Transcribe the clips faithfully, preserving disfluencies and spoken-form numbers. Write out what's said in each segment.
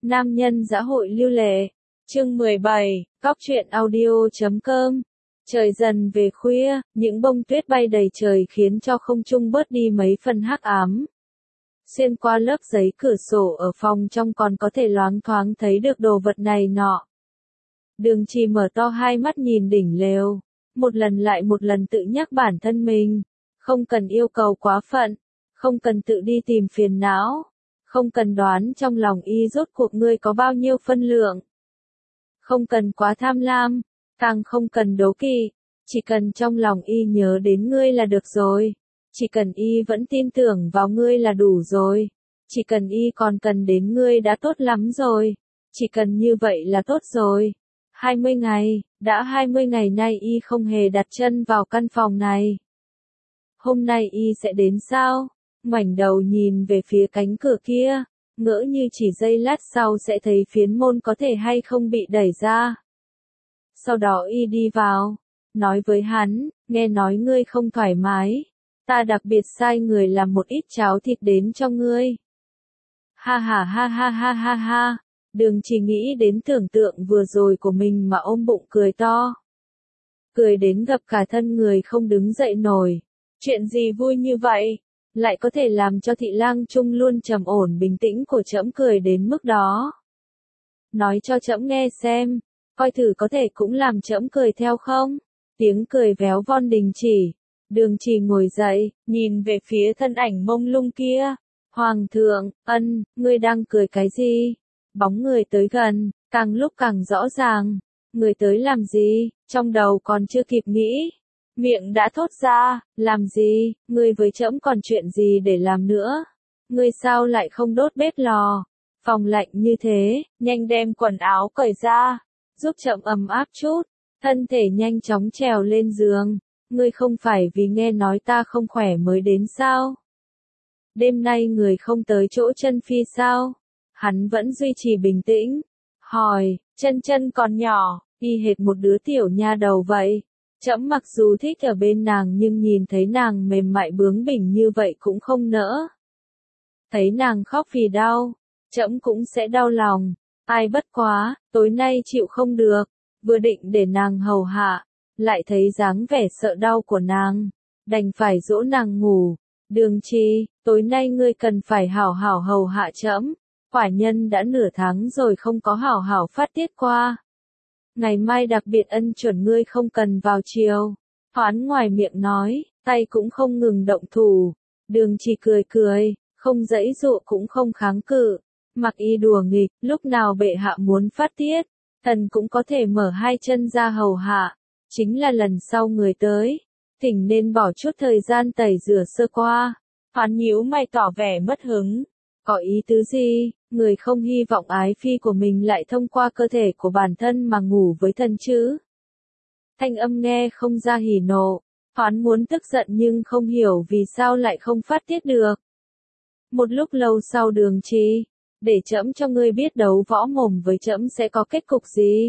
Nam nhân dã hội lưu lệ. Chương mười bảy, Cóc truyện audio chấm com. Trời dần về khuya, những bông tuyết bay đầy trời khiến cho không trung bớt đi mấy phần hắc ám. Xuyên qua lớp giấy cửa sổ ở phòng trong còn có thể loáng thoáng thấy được đồ vật này nọ. Đường Trì mở to hai mắt nhìn đỉnh lều, một lần lại một lần tự nhắc bản thân mình, không cần yêu cầu quá phận, không cần tự đi tìm phiền não, không cần đoán trong lòng y rốt cuộc ngươi có bao nhiêu phân lượng. Không cần quá tham lam, càng không cần đố kỵ, chỉ cần trong lòng y nhớ đến ngươi là được rồi. Chỉ cần y vẫn tin tưởng vào ngươi là đủ rồi. Chỉ cần y còn cần đến ngươi đã tốt lắm rồi. Chỉ cần như vậy là tốt rồi. hai mươi ngày, đã hai mươi ngày nay y không hề đặt chân vào căn phòng này. Hôm nay y sẽ đến sao? Ngoảnh đầu nhìn về phía cánh cửa kia, ngỡ như chỉ giây lát sau sẽ thấy phiến môn có thể hay không bị đẩy ra. Sau đó y đi vào, nói với hắn, nghe nói ngươi không thoải mái. Ta đặc biệt sai người làm một ít cháo thịt đến cho ngươi. Ha ha ha ha ha ha ha, Đường Chỉ nghĩ đến tưởng tượng vừa rồi của mình mà ôm bụng cười to. Cười đến gặp cả thân người không đứng dậy nổi. Chuyện gì vui như vậy, lại có thể làm cho thị lang trung luôn trầm ổn bình tĩnh của trẫm cười đến mức đó. Nói cho trẫm nghe xem, coi thử có thể cũng làm trẫm cười theo không? Tiếng cười véo von đình chỉ. Đường Trì ngồi dậy, nhìn về phía thân ảnh mông lung kia. Hoàng thượng, ân, ngươi đang cười cái gì? Bóng người tới gần, càng lúc càng rõ ràng. Người tới làm gì? Trong đầu còn chưa kịp nghĩ. Miệng đã thốt ra, làm gì? Ngươi với trẫm còn chuyện gì để làm nữa? Ngươi sao lại không đốt bếp lò? Phòng lạnh như thế, nhanh đem quần áo cởi ra, giúp trẫm ấm áp chút. Thân thể nhanh chóng trèo lên giường. Ngươi không phải vì nghe nói ta không khỏe mới đến sao? Đêm nay người không tới chỗ chân phi sao? Hắn vẫn duy trì bình tĩnh. Hỏi, chân chân còn nhỏ, y hệt một đứa tiểu nha đầu vậy. Trẫm mặc dù thích ở bên nàng nhưng nhìn thấy nàng mềm mại bướng bỉnh như vậy cũng không nỡ. Thấy nàng khóc vì đau, trẫm cũng sẽ đau lòng. Ai bất quá, tối nay chịu không được, vừa định để nàng hầu hạ. Lại thấy dáng vẻ sợ đau của nàng, đành phải dỗ nàng ngủ. Đường Trì, tối nay ngươi cần phải hảo hảo hầu hạ trẫm. Quả nhân đã nửa tháng rồi không có hảo hảo phát tiết qua. Ngày mai đặc biệt ân chuẩn ngươi không cần vào chiều. Hoán ngoài miệng nói, tay cũng không ngừng động thủ. Đường Trì cười cười, không giãy giụa cũng không kháng cự. Mặc y đùa nghịch, lúc nào bệ hạ muốn phát tiết, thần cũng có thể mở hai chân ra hầu hạ. Chính là lần sau người tới, thỉnh nên bỏ chút thời gian tẩy rửa sơ qua. Hoán nhíu mày tỏ vẻ mất hứng. Có ý tứ gì, người không hy vọng ái phi của mình lại thông qua cơ thể của bản thân mà ngủ với thần chứ? Thanh âm nghe không ra hỉ nộ. Hoán muốn tức giận nhưng không hiểu vì sao lại không phát tiết được. Một lúc lâu sau Đường Trì, để trẫm cho ngươi biết đấu võ mồm với trẫm sẽ có kết cục gì.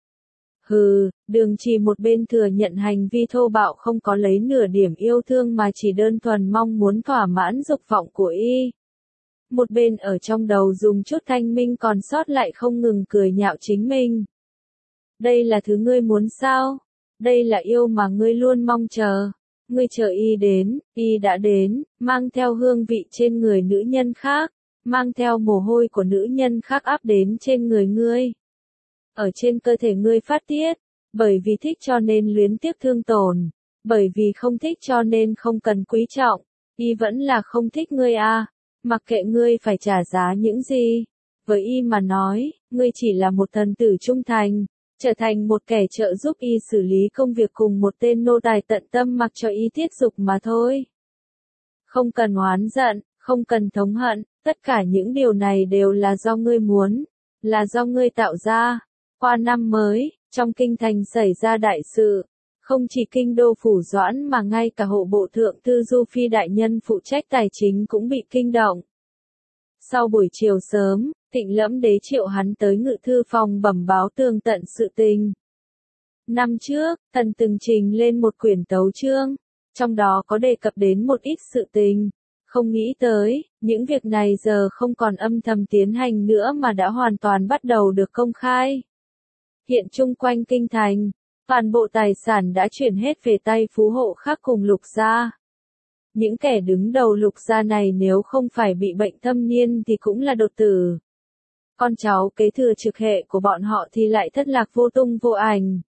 Hừ, Đường Trì một bên thừa nhận hành vi thô bạo không có lấy nửa điểm yêu thương mà chỉ đơn thuần mong muốn thỏa mãn dục vọng của y. Một bên ở trong đầu dùng chút thanh minh còn sót lại không ngừng cười nhạo chính mình. Đây là thứ ngươi muốn sao? Đây là yêu mà ngươi luôn mong chờ. Ngươi chờ y đến, y đã đến, mang theo hương vị trên người nữ nhân khác, mang theo mồ hôi của nữ nhân khác áp đến trên người ngươi. Ở trên cơ thể ngươi phát tiết, bởi vì thích cho nên luyến tiếc thương tổn, bởi vì không thích cho nên không cần quý trọng, y vẫn là không thích ngươi à, mặc kệ ngươi phải trả giá những gì. Với y mà nói, ngươi chỉ là một thần tử trung thành, trở thành một kẻ trợ giúp y xử lý công việc cùng một tên nô tài tận tâm mặc cho y tiết dục mà thôi. Không cần oán giận, không cần thống hận, tất cả những điều này đều là do ngươi muốn, là do ngươi tạo ra. Qua năm mới, trong kinh thành xảy ra đại sự, không chỉ kinh đô phủ Doãn mà ngay cả hộ bộ thượng thư Du Phi đại nhân phụ trách tài chính cũng bị kinh động. Sau buổi chiều sớm, Thịnh Lẫm đế triệu hắn tới ngự thư phòng bẩm báo tường tận sự tình. Năm trước, thần từng trình lên một quyển tấu chương, trong đó có đề cập đến một ít sự tình, Không nghĩ tới, những việc này giờ không còn âm thầm tiến hành nữa mà đã hoàn toàn bắt đầu được công khai. Hiện chung quanh kinh thành, toàn bộ tài sản đã chuyển hết về tay phú hộ khác cùng Lục gia. Những kẻ đứng đầu Lục gia này nếu không phải bị bệnh thâm niên thì cũng là đột tử. Con cháu kế thừa trực hệ của bọn họ thì lại thất lạc vô tung vô ảnh.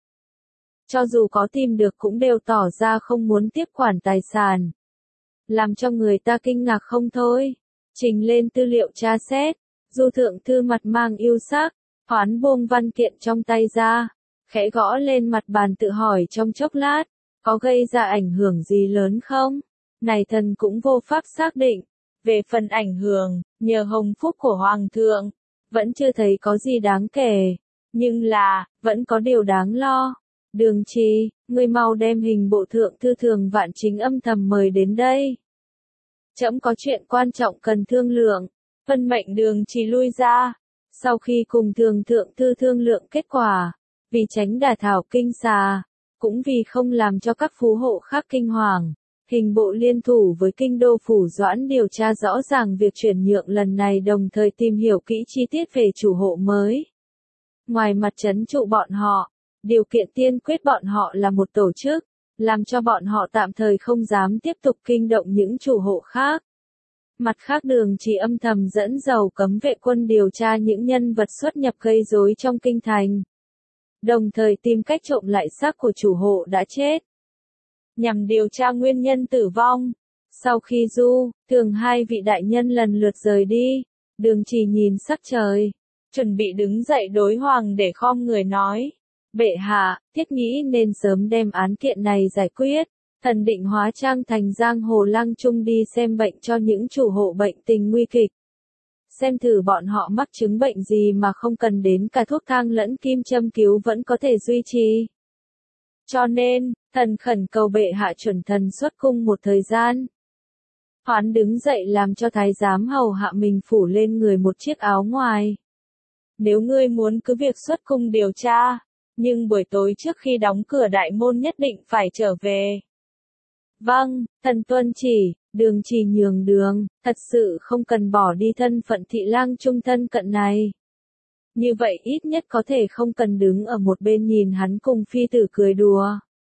Cho dù có tìm được cũng đều tỏ ra không muốn tiếp quản tài sản. Làm cho người ta kinh ngạc không thôi. Trình lên tư liệu tra xét, Du thượng thư mặt mang yêu sắc, hoán buông văn kiện trong tay ra, khẽ gõ lên mặt bàn tự hỏi trong chốc lát, có gây ra ảnh hưởng gì lớn không? Này thần cũng vô pháp xác định. Về phần ảnh hưởng, nhờ hồng phúc của Hoàng thượng, vẫn chưa thấy có gì đáng kể. Nhưng là, vẫn có điều đáng lo. Đường Trì, ngươi mau đem hình bộ thượng thư thường vạn chính âm thầm mời đến đây. Trẫm có chuyện quan trọng cần thương lượng. Phân mệnh Đường Trì lui ra. Sau khi cùng thường thượng thư thương lượng kết quả, vì tránh đả thảo kinh xà, cũng vì không làm cho các phú hộ khác kinh hoàng, hình bộ liên thủ với kinh đô phủ Doãn điều tra rõ ràng việc chuyển nhượng lần này, đồng thời tìm hiểu kỹ chi tiết về chủ hộ mới. Ngoài mặt trấn trụ bọn họ, điều kiện tiên quyết bọn họ là một tổ chức, làm cho bọn họ tạm thời không dám tiếp tục kinh động những chủ hộ khác. Mặt khác Đường Trì âm thầm dẫn dầu cấm vệ quân điều tra những nhân vật xuất nhập gây rối trong kinh thành. Đồng thời tìm cách trộm lại xác của chủ hộ đã chết. Nhằm điều tra nguyên nhân tử vong. Sau khi Du, Thường hai vị đại nhân lần lượt rời đi, Đường Trì nhìn sắc trời, chuẩn bị đứng dậy đối hoàng để khom người nói. Bệ hạ, thiết nghĩ nên sớm đem án kiện này giải quyết. Thần định hóa trang thành giang hồ lang trung đi xem bệnh cho những chủ hộ bệnh tình nguy kịch. Xem thử bọn họ mắc chứng bệnh gì mà không cần đến cả thuốc thang lẫn kim châm cứu vẫn có thể duy trì. Cho nên, thần khẩn cầu bệ hạ chuẩn thần xuất cung một thời gian. Hoán đứng dậy làm cho thái giám hầu hạ mình phủ lên người một chiếc áo ngoài. Nếu ngươi muốn cứ việc xuất cung điều tra, nhưng buổi tối trước khi đóng cửa đại môn nhất định phải trở về. Vâng, thần tuân chỉ. Đường Trì nhường đường, thật sự không cần bỏ đi thân phận thị lang trung thân cận này. Như vậy ít nhất có thể không cần đứng ở một bên nhìn hắn cùng phi tử cười đùa.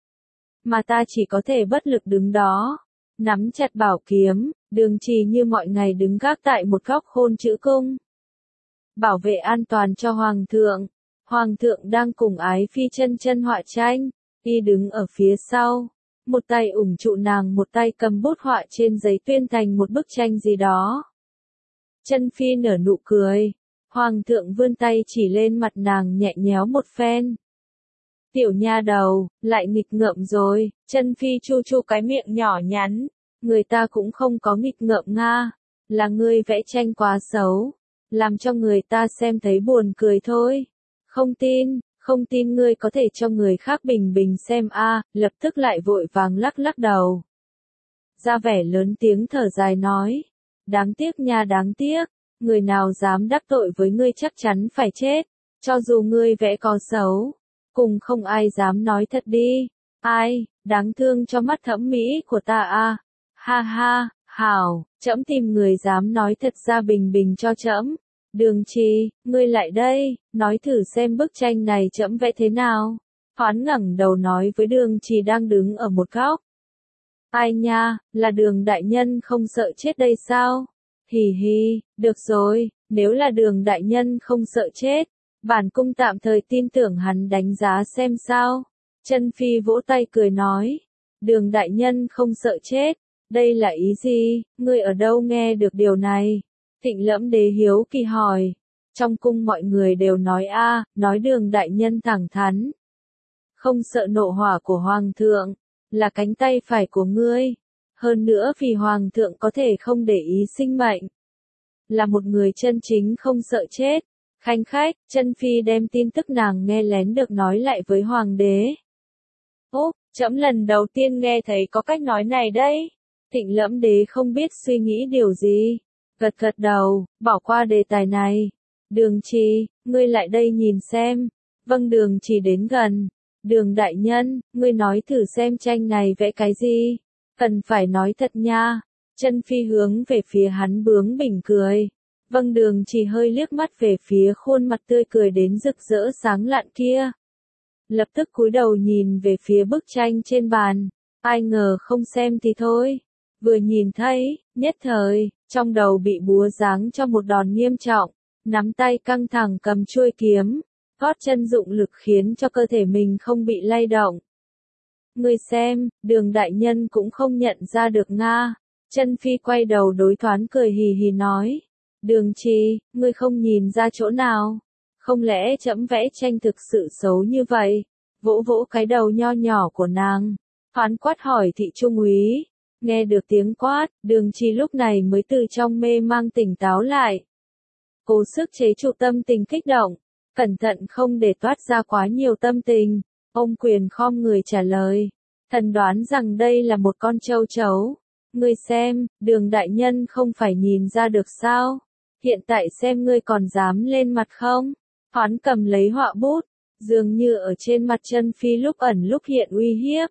Mà ta chỉ có thể bất lực đứng đó, nắm chặt bảo kiếm, Đường Trì như mọi ngày đứng gác tại một góc khôn chữ cung. Bảo vệ an toàn cho Hoàng thượng. Hoàng thượng đang cùng Ái Phi chân chân họa tranh, y đứng ở phía sau. Một tay ủng trụ nàng, một tay cầm bút họa trên giấy tuyên thành một bức tranh gì đó. Chân Phi nở nụ cười. Hoàng thượng vươn tay chỉ lên mặt nàng nhẹ nhéo một phen. Tiểu nha đầu, lại nghịch ngợm rồi. Chân Phi chu chu cái miệng nhỏ nhắn. Người ta cũng không có nghịch ngợm nga. Là ngươi vẽ tranh quá xấu. Làm cho người ta xem thấy buồn cười thôi. Không tin. Không tin ngươi có thể cho người khác bình bình xem a, à, lập tức lại vội vàng lắc lắc đầu. Ra vẻ lớn tiếng thở dài nói. Đáng tiếc nha, đáng tiếc, người nào dám đắc tội với ngươi chắc chắn phải chết, cho dù ngươi vẽ có xấu, cùng không ai dám nói thật đi. Ai, đáng thương cho mắt thẩm mỹ của ta a. À. Ha ha, hảo, trẫm tìm người dám nói thật ra bình bình cho trẫm. Đường Trì, ngươi lại đây, nói thử xem bức tranh này trẫm vẽ thế nào. Hoán ngẩng đầu nói với Đường Trì đang đứng ở một góc. Ai nha, là Đường đại nhân không sợ chết đây sao? Hì hì, được rồi, nếu là Đường đại nhân không sợ chết, bản cung tạm thời tin tưởng hắn đánh giá xem sao. Chân Phi vỗ tay cười nói. Đường đại nhân không sợ chết, đây là ý gì, ngươi ở đâu nghe được điều này? Thịnh Lẫm Đế hiếu kỳ hỏi. Trong cung mọi người đều nói a, à, nói Đường đại nhân thẳng thắn. Không sợ nộ hỏa của Hoàng thượng, là cánh tay phải của ngươi. Hơn nữa vì Hoàng thượng có thể không để ý sinh mệnh. Là một người chân chính không sợ chết. Khanh khách, Chân Phi đem tin tức nàng nghe lén được nói lại với Hoàng đế. Ố, trẫm lần đầu tiên nghe thấy có cách nói này đấy. Thịnh Lẫm Đế không biết suy nghĩ điều gì. Gật gật đầu, bỏ qua đề tài này. Đường Trì, ngươi lại đây nhìn xem. Vâng, Đường Trì đến gần. Đường đại nhân, ngươi nói thử xem tranh này vẽ cái gì. Cần phải nói thật nha. Chân Phi hướng về phía hắn bướng bỉnh cười. Vâng, Đường Trì hơi liếc mắt về phía khuôn mặt tươi cười đến rực rỡ sáng lạn kia. Lập tức cúi đầu nhìn về phía bức tranh trên bàn. Ai ngờ không xem thì thôi. Vừa nhìn thấy, nhất thời, trong đầu bị búa giáng cho một đòn nghiêm trọng. Nắm tay căng thẳng cầm chuôi kiếm. Gót chân dụng lực khiến cho cơ thể mình không bị lay động. Ngươi xem, Đường đại nhân cũng không nhận ra được Nga. Chân Phi quay đầu đối Thoán cười hì hì nói. Đường Trì, ngươi không nhìn ra chỗ nào? Không lẽ trẫm vẽ tranh thực sự xấu như vậy? Vỗ vỗ cái đầu nho nhỏ của nàng. Thoán quát hỏi thị trung úy. Nghe được tiếng quát, Đường Trì lúc này mới từ trong mê mang tỉnh táo lại. Cố sức chế trụ tâm tình kích động. Cẩn thận không để toát ra quá nhiều tâm tình. Ông quyền khom người trả lời. Thần đoán rằng đây là một con châu chấu. Ngươi xem, Đường đại nhân không phải nhìn ra được sao? Hiện tại xem ngươi còn dám lên mặt không? Thoán cầm lấy họa bút, dường như ở trên mặt Chân Phi lúc ẩn lúc hiện uy hiếp.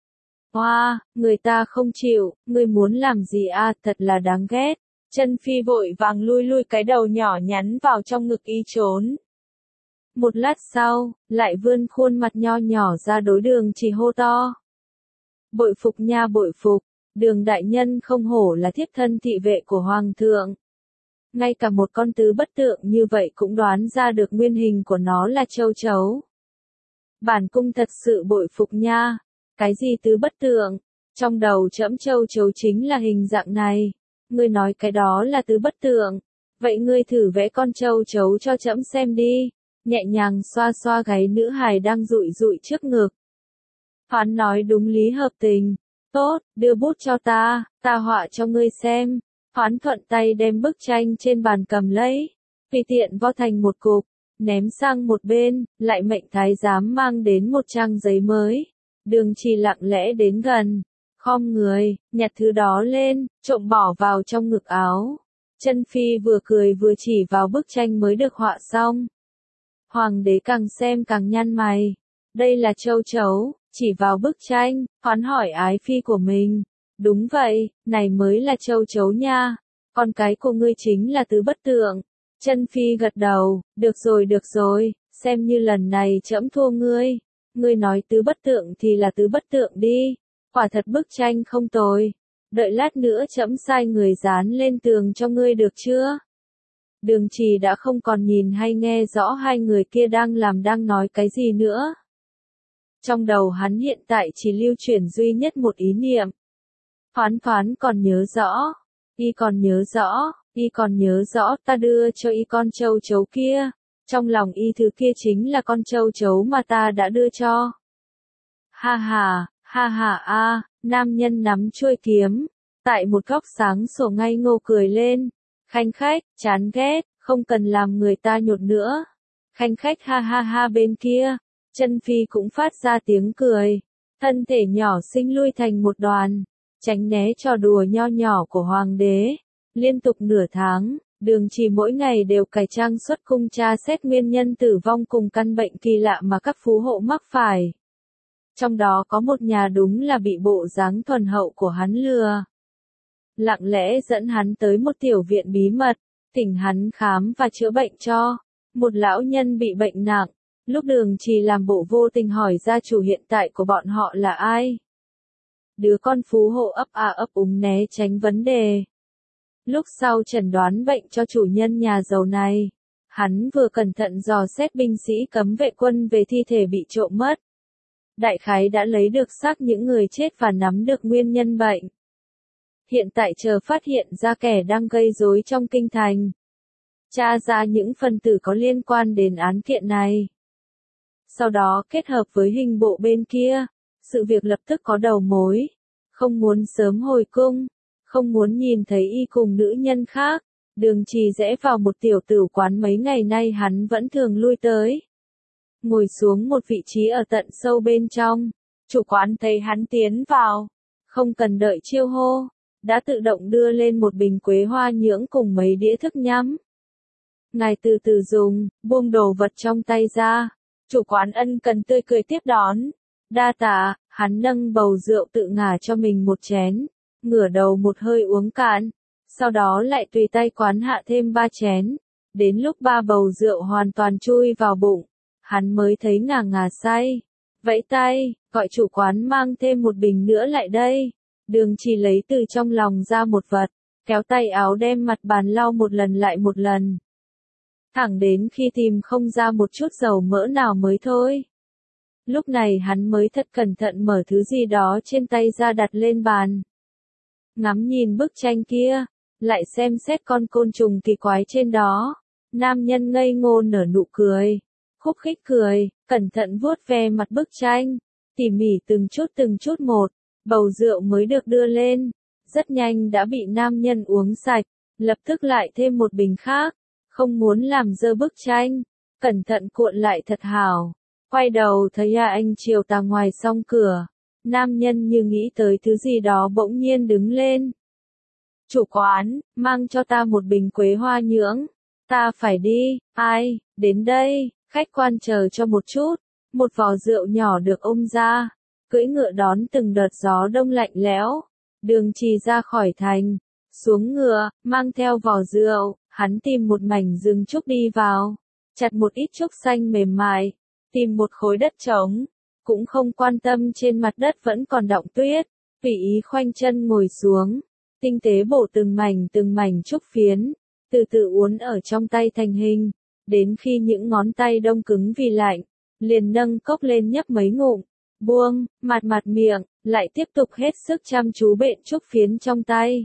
Hoa, wow, người ta không chịu, ngươi muốn làm gì à, thật là đáng ghét. Chân Phi vội vàng lui lui cái đầu nhỏ nhắn vào trong ngực y trốn. Một lát sau, lại vươn khuôn mặt nho nhỏ ra đối Đường Trì hô to. Bội phục nha bội phục, Đường đại nhân không hổ là thiếp thân thị vệ của Hoàng thượng. Ngay cả một con tứ bất tượng như vậy cũng đoán ra được nguyên hình của nó là châu chấu. Bản cung thật sự bội phục nha. Cái gì tứ bất tượng? Trong đầu trẫm châu chấu chính là hình dạng này. Ngươi nói cái đó là tứ bất tượng. Vậy ngươi thử vẽ con châu chấu cho trẫm xem đi. Nhẹ nhàng xoa xoa gáy nữ hài đang dụi dụi trước ngực. Thoán nói đúng lý hợp tình. Tốt, đưa bút cho ta, ta họa cho ngươi xem. Thoán thuận tay đem bức tranh trên bàn cầm lấy, tùy tiện vo thành một cục, ném sang một bên, lại mệnh thái giám mang đến một trang giấy mới. Đường Trì lặng lẽ đến gần, khom người, nhặt thứ đó lên, trộm bỏ vào trong ngực áo. Chân Phi vừa cười vừa chỉ vào bức tranh mới được họa xong. Hoàng đế càng xem càng nhăn mày. Đây là châu chấu, chỉ vào bức tranh, Thoán hỏi ái phi của mình. Đúng vậy, này mới là châu chấu nha. Con cái của ngươi chính là tứ bất tượng. Chân Phi gật đầu, được rồi được rồi, xem như lần này trẫm thua ngươi. Ngươi nói tứ bất tượng thì là tứ bất tượng đi. Quả thật bức tranh không tồi. Đợi lát nữa trẫm sai người dán lên tường cho ngươi được chưa? Đường Trì đã không còn nhìn hay nghe rõ hai người kia đang làm đang nói cái gì nữa. Trong đầu hắn hiện tại chỉ lưu chuyển duy nhất một ý niệm. Thoán thoán còn nhớ rõ, y còn nhớ rõ, y còn nhớ rõ ta đưa cho y con châu chấu kia. Trong lòng y thứ kia chính là con châu chấu mà ta đã đưa cho. Ha ha, ha ha a, nam nhân nắm chuôi kiếm, tại một góc sáng sổ ngây ngô cười lên. Khanh khách, chán ghét, không cần làm người ta nhột nữa. Khanh khách ha ha ha bên kia, Chân Phi cũng phát ra tiếng cười. Thân thể nhỏ xinh lui thành một đoàn, tránh né trò đùa nho nhỏ của Hoàng đế. Liên tục nửa tháng, Đường Trì mỗi ngày đều cải trang xuất cung tra xét nguyên nhân tử vong cùng căn bệnh kỳ lạ mà các phú hộ mắc phải. Trong đó có một nhà đúng là bị bộ dáng thuần hậu của hắn lừa. Lặng lẽ dẫn hắn tới một tiểu viện bí mật, thỉnh hắn khám và chữa bệnh cho. Một lão nhân bị bệnh nặng, lúc Đường Trì làm bộ vô tình hỏi gia chủ hiện tại của bọn họ là ai. Đứa con phú hộ ấp a ấp úng né tránh vấn đề. Lúc sau chẩn đoán bệnh cho chủ nhân nhà giàu này, hắn vừa cẩn thận dò xét binh sĩ cấm vệ quân về thi thể bị trộm mất. Đại khái đã lấy được xác những người chết và nắm được nguyên nhân bệnh. Hiện tại chờ phát hiện ra kẻ đang gây rối trong kinh thành. Tra ra những phần tử có liên quan đến án kiện này. Sau đó kết hợp với hình bộ bên kia, sự việc lập tức có đầu mối. Không muốn sớm hồi cung, không muốn nhìn thấy y cùng nữ nhân khác, Đường Trì rẽ vào một tiểu tử quán mấy ngày nay hắn vẫn thường lui tới. Ngồi xuống một vị trí ở tận sâu bên trong, chủ quán thấy hắn tiến vào, không cần đợi chiêu hô, đã tự động đưa lên một bình quế hoa nhưỡng cùng mấy đĩa thức nhắm. Ngài từ từ dùng, buông đồ vật trong tay ra, chủ quán ân cần tươi cười tiếp đón. Đa tạ, hắn nâng bầu rượu tự ngả cho mình một chén, ngửa đầu một hơi uống cạn, sau đó lại tùy tay quán hạ thêm ba chén, đến lúc ba bầu rượu hoàn toàn chui vào bụng, hắn mới thấy ngà ngà say, vẫy tay, gọi chủ quán mang thêm một bình nữa lại đây. Đường Trì lấy từ trong lòng ra một vật, kéo tay áo đem mặt bàn lau một lần lại một lần. Thẳng đến khi tìm không ra một chút dầu mỡ nào mới thôi. Lúc này hắn mới thật cẩn thận mở thứ gì đó trên tay ra đặt lên bàn. Ngắm nhìn bức tranh kia, lại xem xét con côn trùng kỳ quái trên đó. Nam nhân ngây ngô nở nụ cười, khúc khích cười, cẩn thận vuốt ve mặt bức tranh, tỉ mỉ từng chút từng chút một, bầu rượu mới được đưa lên. Rất nhanh đã bị nam nhân uống sạch, lập tức lại thêm một bình khác, không muốn làm dơ bức tranh, cẩn thận cuộn lại thật hảo. Quay đầu thấy A Anh chiều tà ngoài song cửa, nam nhân như nghĩ tới thứ gì đó bỗng nhiên đứng lên. Chủ quán, mang cho ta một bình quế hoa nhưỡng, ta phải đi. Ai, đến đây, khách quan chờ cho một chút. Một vò rượu nhỏ được ôm ra, cưỡi ngựa đón từng đợt gió đông lạnh lẽo. Đường Trì ra khỏi thành, xuống ngựa, mang theo vò rượu, hắn tìm một mảnh rừng trúc đi vào, chặt một ít trúc xanh mềm mại, tìm một khối đất trống, cũng không quan tâm trên mặt đất vẫn còn đọng tuyết, tùy ý khoanh chân ngồi xuống, tinh tế bổ từng mảnh từng mảnh trúc phiến, từ từ uốn ở trong tay thành hình, đến khi những ngón tay đông cứng vì lạnh, liền nâng cốc lên nhấp mấy ngụm, buông, mạt mạt miệng, lại tiếp tục hết sức chăm chú bện trúc phiến trong tay.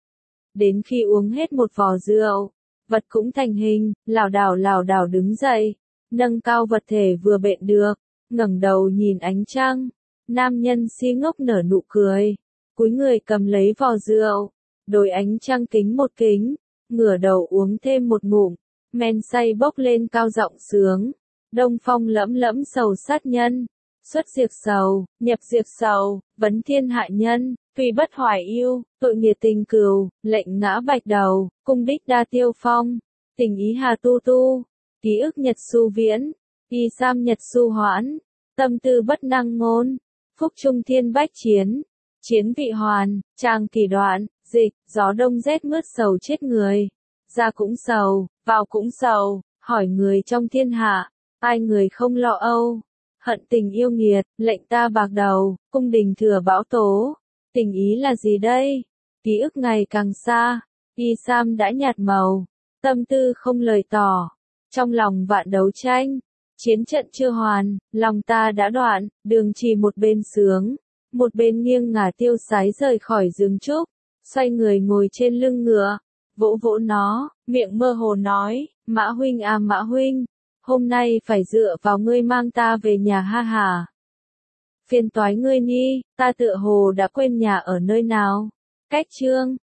Đến khi uống hết một vò rượu, vật cũng thành hình, lảo đảo lảo đảo đứng dậy, nâng cao vật thể vừa bện được, ngẩng đầu nhìn ánh trăng. Nam nhân si ngốc nở nụ cười, cúi người cầm lấy vò rượu, đối ánh trăng kính một kính, ngửa đầu uống thêm một ngụm, men say bốc lên cao giọng sướng. Đông phong lẫm lẫm sầu sát nhân, xuất diệt sầu, nhập diệt sầu, vấn thiên hạ nhân, tuy bất hoài yêu, tội nghiệt tình cừu, lệnh ngã bạch đầu, cung đích đa tiêu phong, tình ý hà tu tu, ký ức nhật su viễn, y sam nhật su hoãn, tâm tư bất năng ngôn, phúc trung thiên bách chiến, chiến vị hoàn, trang kỳ đoạn, dịch, gió đông rét mướt sầu chết người, ra cũng sầu, vào cũng sầu, hỏi người trong thiên hạ, ai người không lo âu. Hận tình yêu nghiệt, lệnh ta bạc đầu, cung đình thừa bão tố. Tình ý là gì đây? Ký ức ngày càng xa, y sam đã nhạt màu, tâm tư không lời tỏ. Trong lòng vạn đấu tranh, chiến trận chưa hoàn, lòng ta đã đoạn, Đường Trì một bên sướng, một bên nghiêng ngả tiêu sái rời khỏi rừng trúc, xoay người ngồi trên lưng ngựa, vỗ vỗ nó, miệng mơ hồ nói, Mã huynh à Mã huynh, hôm nay phải dựa vào ngươi mang ta về nhà ha hà. Phiền toái ngươi nhi, ta tựa hồ đã quên nhà ở nơi nào. Cách chương